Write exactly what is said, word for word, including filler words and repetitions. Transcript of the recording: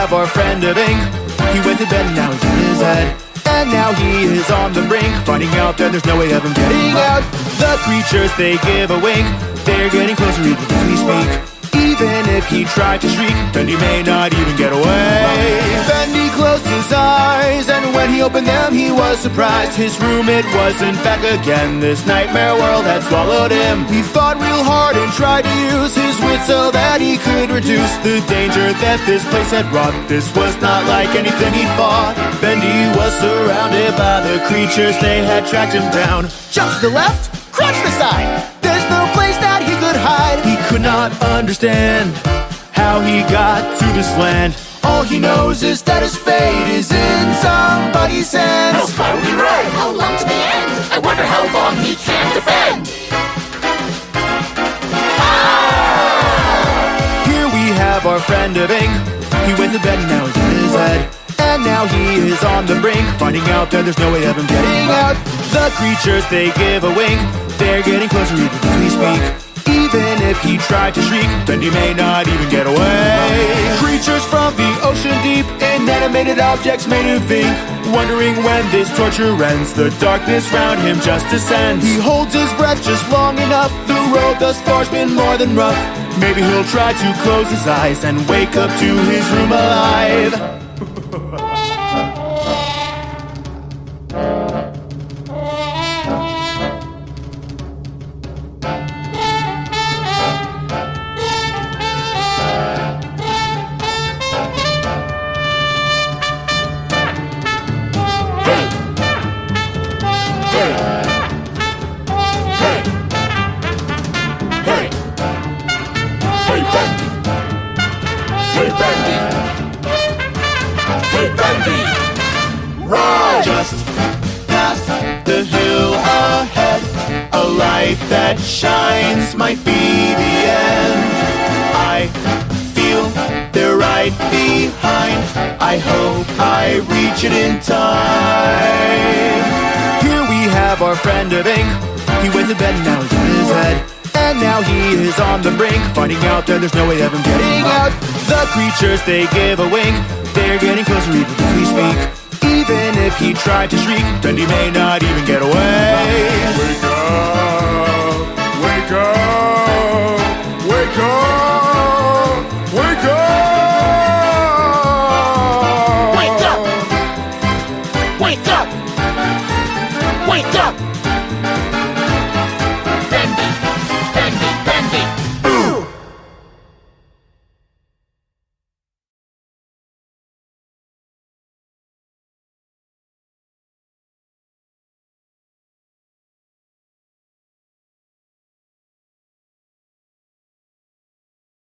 have our friend of ink. He went to bed and now he's in his head. And now he is on the brink, finding out that there's no way of him getting out. The creatures, they give a wink. They're getting closer even as we speak. Even if he tried to shriek, Bendy may not even get away. Bendy closed his eyes, and when he opened them, he was surprised. His room, it wasn't back again. This nightmare world had swallowed him. He thought real hard and tried to use his wits so that he could reduce the danger that this place had wrought. This was not like anything he fought. Bendy was surrounded by the creatures, they had tracked him down. Jump to the left, crouch to the side. There's no place that he could hide. He could not understand how he got to this land. All he knows is that his fate is in somebody's hands. Hell's probably right. How long to the end? I wonder how long he can defend. Ah! Here we have our friend of ink. He went to bed and now he's in his head. And now he is on the brink, finding out that there's no way of him getting out. The creatures, they give a wink. They're getting closer even as we speak. Even if he tried to shriek, Bendy may not even get away. Creatures from the ocean deep, inanimated objects made him think. Wondering when this torture ends, the darkness round him just descends. He holds his breath just long enough. The road thus far's been more than rough. Maybe he'll try to close his eyes and wake up to his room alive. Just past the hill ahead, a light that shines might be the end. I feel they're right behind. I hope I reach it in time. Here we have our friend of ink. He went to bed and now he's in his head. And now he is on the brink, finding out that there's no way of him getting out. The creatures, they give a wink. They're getting closer even as we speak. Even if he tried to shriek, Bendy may not even get away. Wake up, wake up, wake up, wake up. Wake up! Wake up! Wake up!